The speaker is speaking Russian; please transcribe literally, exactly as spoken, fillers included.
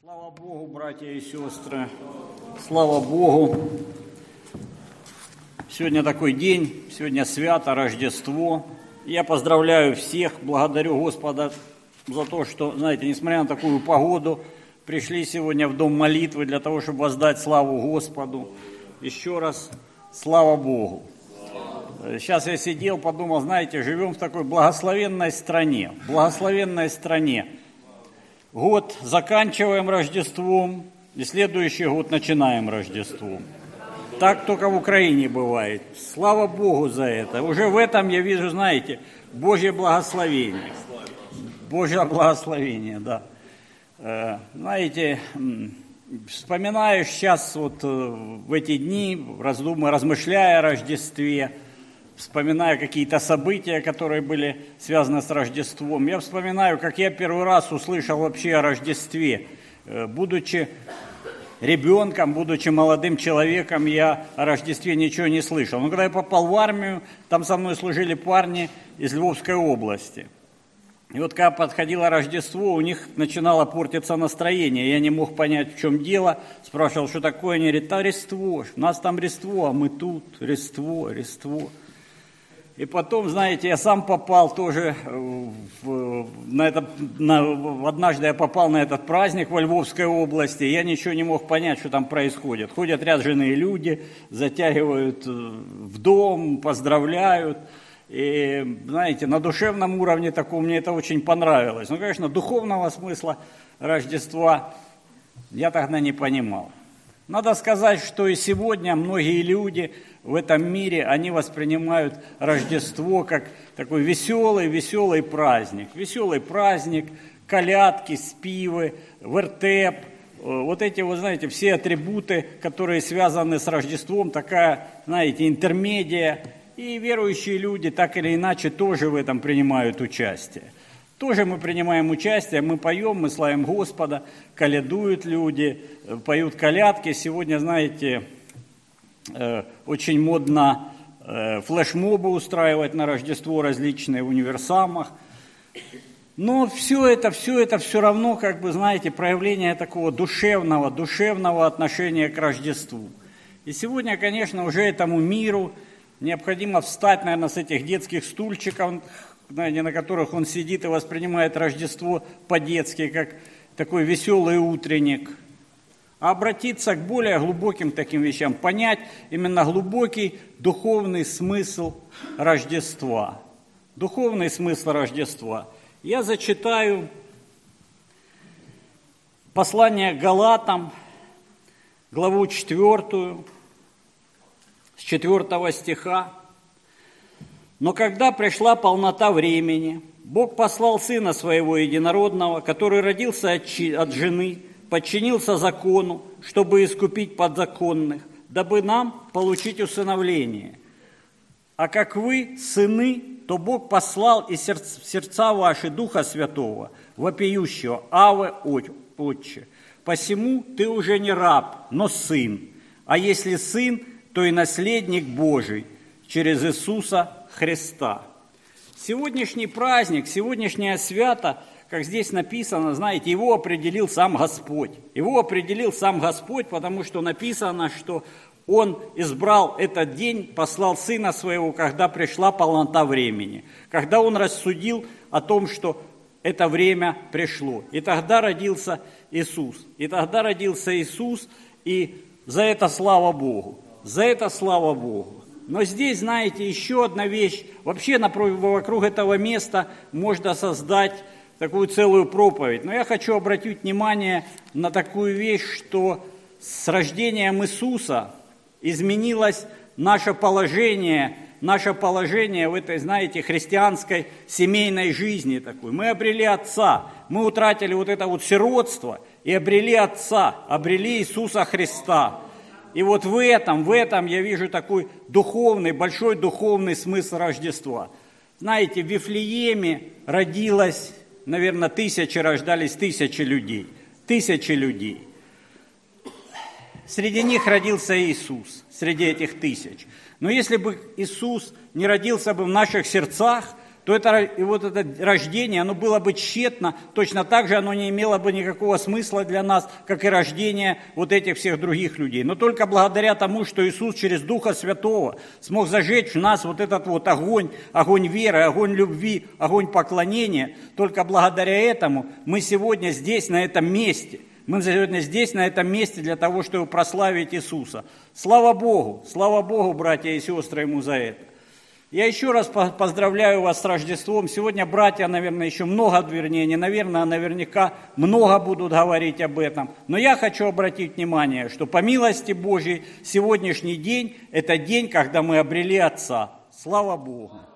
Слава Богу, братья и сестры, слава Богу. Сегодня такой день, сегодня свято, Рождество. Я поздравляю всех, благодарю Господа за то, что, знаете, несмотря на такую погоду, пришли сегодня в дом молитвы для того, чтобы воздать славу Господу. Еще раз, слава Богу. Сейчас я сидел, подумал, знаете, живем в такой благословенной стране, благословенной стране. Год заканчиваем Рождеством, и следующий год начинаем Рождеством. Так только в Украине бывает. Слава Богу за это. Уже в этом я вижу, знаете, Божье благословение. Божье благословение, да. Знаете, вспоминаешь сейчас вот в эти дни, раздумывая, размышляя о Рождестве, вспоминая какие-то события, которые были связаны с Рождеством. Я вспоминаю, как я первый раз услышал вообще о Рождестве. Будучи ребенком, будучи молодым человеком, я о Рождестве ничего не слышал. Но когда я попал в армию, там со мной служили парни из Львовской области. И вот когда подходило Рождество, у них начинало портиться настроение. Я не мог понять, в чем дело. Спрашивал, что такое. Они говорят, а Рождество, у нас там Рождество, а мы тут, Рождество, Рождество. И потом, знаете, я сам попал тоже, в, на этот, на, однажды я попал на этот праздник во Львовской области, и я ничего не мог понять, что там происходит. Ходят ряженые люди, затягивают в дом, поздравляют. И, знаете, на душевном уровне таком мне это очень понравилось. Ну, конечно, духовного смысла Рождества я тогда не понимал. Надо сказать, что и сегодня многие люди в этом мире, они воспринимают Рождество как такой веселый, веселый праздник. Веселый праздник, колядки, спивы, вертеп. Вот эти, вы знаете, все атрибуты, которые связаны с Рождеством, такая, знаете, интермедия. И верующие люди так или иначе тоже в этом принимают участие. Тоже мы принимаем участие, мы поем, мы славим Господа, колядуют люди, поют колядки. Сегодня, знаете, очень модно флешмобы устраивать на Рождество различные в универсамах. Но все это, все это все равно, как бы, знаете, проявление такого душевного, душевного отношения к Рождеству. И сегодня, конечно, уже этому миру необходимо встать, наверное, с этих детских стульчиков, знаете, на которых он сидит и воспринимает Рождество по-детски, как такой веселый утренник, а обратиться к более глубоким таким вещам, понять именно глубокий духовный смысл Рождества. Духовный смысл Рождества. Я зачитаю послание к Галатам, главу четвертую, с четвертого стиха. «Но когда пришла полнота времени, Бог послал Сына Своего Единородного, который родился от, от жены, подчинился закону, чтобы искупить подзаконных, дабы нам получить усыновление. А как вы, сыны, то Бог послал из сердца, в сердца ваши Духа Святого, вопиющего, Аве, Отче. Посему ты уже не раб, но сын, а если сын, то и наследник Божий через Иисуса Христа». Сегодняшний праздник, сегодняшнее свято, как здесь написано, знаете, его определил сам Господь. Его определил сам Господь, потому что написано, что Он избрал этот день, послал Сына Своего, когда пришла полнота времени, когда Он рассудил о том, что это время пришло. И тогда родился Иисус. И тогда родился Иисус, и за это слава Богу. За это слава Богу. Но здесь, знаете, еще одна вещь. Вообще вокруг этого места можно создать такую целую проповедь. Но я хочу обратить внимание на такую вещь, что с рождением Иисуса изменилось наше положение, наше положение в этой, знаете, христианской семейной жизни такой. Мы обрели Отца, мы утратили вот это вот сиротство и обрели Отца, обрели Иисуса Христа. И вот в этом, в этом я вижу такой духовный, большой духовный смысл Рождества. Знаете, в Вифлееме родилось, наверное, тысячи, рождались тысячи людей. Тысячи людей. Среди них родился Иисус, среди этих тысяч. Но если бы Иисус не родился бы в наших сердцах, то это, и вот это рождение, оно было бы тщетно, точно так же оно не имело бы никакого смысла для нас, как и рождение вот этих всех других людей. Но только благодаря тому, что Иисус через Духа Святого смог зажечь в нас вот этот вот огонь, огонь веры, огонь любви, огонь поклонения, только благодаря этому мы сегодня здесь, на этом месте. Мы сегодня здесь, на этом месте, для того, чтобы прославить Иисуса. Слава Богу, слава Богу, братья и сестры, Ему за это. Я еще раз поздравляю вас с Рождеством. Сегодня братья, наверное, еще много, вернее, не наверное, а наверняка много будут говорить об этом. Но я хочу обратить внимание, что по милости Божьей сегодняшний день – это день, когда мы обрели Отца. Слава Богу.